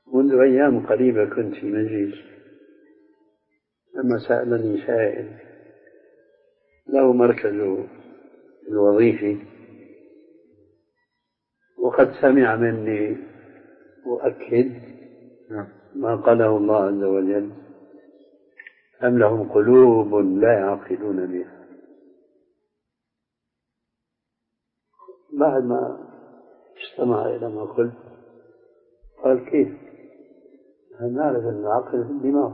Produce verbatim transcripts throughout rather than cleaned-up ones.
منذ أيام قريبة كنت في مجلس، لما سألني سائل له مركز الوظيفي وقد سمع مني وأكد ما قاله الله عز وجل: أم لهم قلوب لا يعقلون بها. بعد ما استمع إلى ما قلت قال: كيف؟ هل نعرف أن العقل في الدماغ؟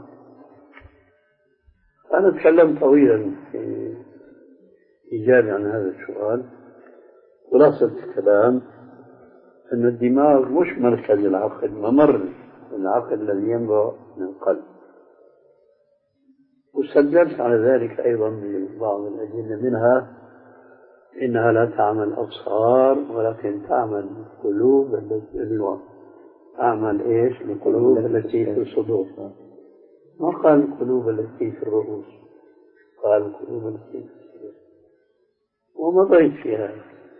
أنا تكلمت طويلا في إجابة عن هذا السؤال. خلاصة الكلام أن الدماغ مش مركز العقل، ممر العقل الذي ينبع من القلب. وسجلت على ذلك أيضا ببعض الأدلة، منها إنها لا تعمل الأبصار ولكن تعمل القلوب التي تعمل إيش؟ القلوب التي في الصدور. ما قال القلوب التي في الرؤوس، قال القلوب التي في الصدور، ومضيت في هذا.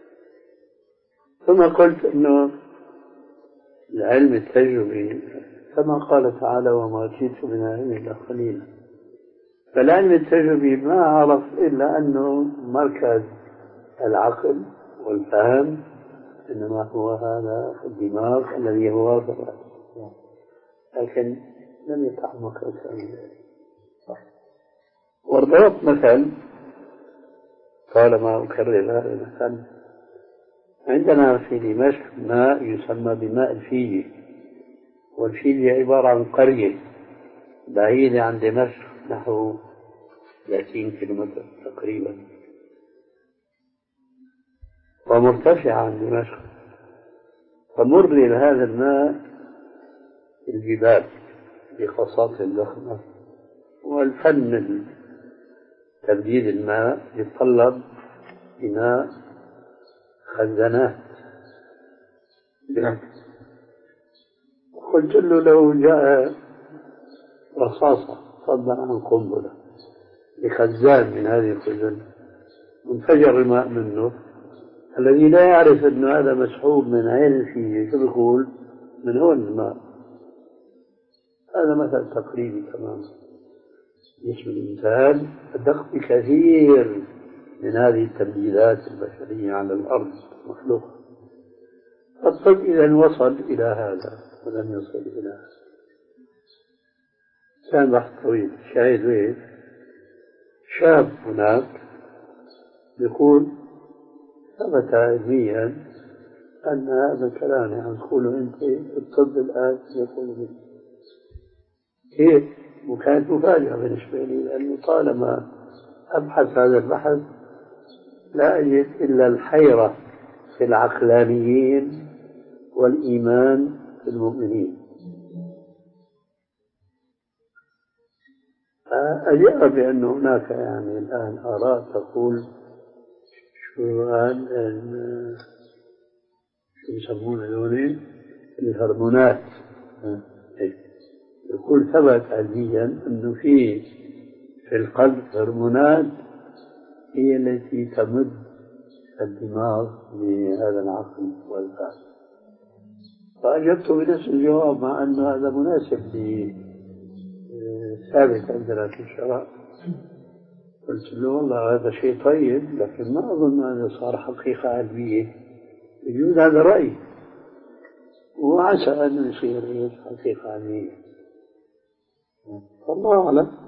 ثم قلت إنه العلم التجربي كما قال تعالى: وما جئت من العلم إلا قليلا. فالعلم التجربي ما عرف إلا أنه مركز العقل والفهم إنما هو هذا الدماغ الذي هو واضح، لكن لم يتعمق أكثر من ذلك. وضربت مثل، طالما أكرر هذا المثل: عندنا في دمشق ماء يسمى بماء الفيجي، والفيجي عبارة عن قرية بعيدة عن دمشق نحو ثلاثين كيلومتر تقريبا، ومرتفعة عن دمشق. فمر لهذا الماء الجبال بخاصات الضخمة، والفن تبديد الماء يتطلب بناء خزانات. قلت له: لو جاء رصاصة صدر عن قنبلة بخزان من هذه الخزان وانفجر الماء منه، الذي لا يعرف أن هذا مسحوب من عين فيه شو بيقول؟ من هون الماء. هذا مثل تقريبي تماما. اسم الإنسان أدق بكثير من هذه التبديلات البشرية على الأرض مخلوقة. الطب إذا وصل إلى هذا ولم يصل إلى هذا. كان بحث طويل. شاهد وين؟ شاب هناك يقول: ثبت علميا أن هذا الكلام يعني تقوله أنت الطب الآن يقول به. كيف؟ وكانت مفاجأة بالنسبة لي، لأنه طالما أبحث هذا البحث لا أجد إلا الحيرة في العقلانيين والإيمان في المؤمنين. أجاب بأن هناك يعني الآن آراء تقول شو قال شو يسمون هذول الهرمونات. يقول ثبت علميا أنه في في القلب هرمونات هي التي تمد الدماغ بهذا العقل والفهم. فأجبت بنفس الجواب، مع أن هذا مناسب ثابت عندنا في الشرع. قلت له: والله هذا شيء طيب، لكن ما أظن أنه صار حقيقة علمية. يجوز هذا رأي، وعسى أن يصير حقيقة علمية، والله أعلم.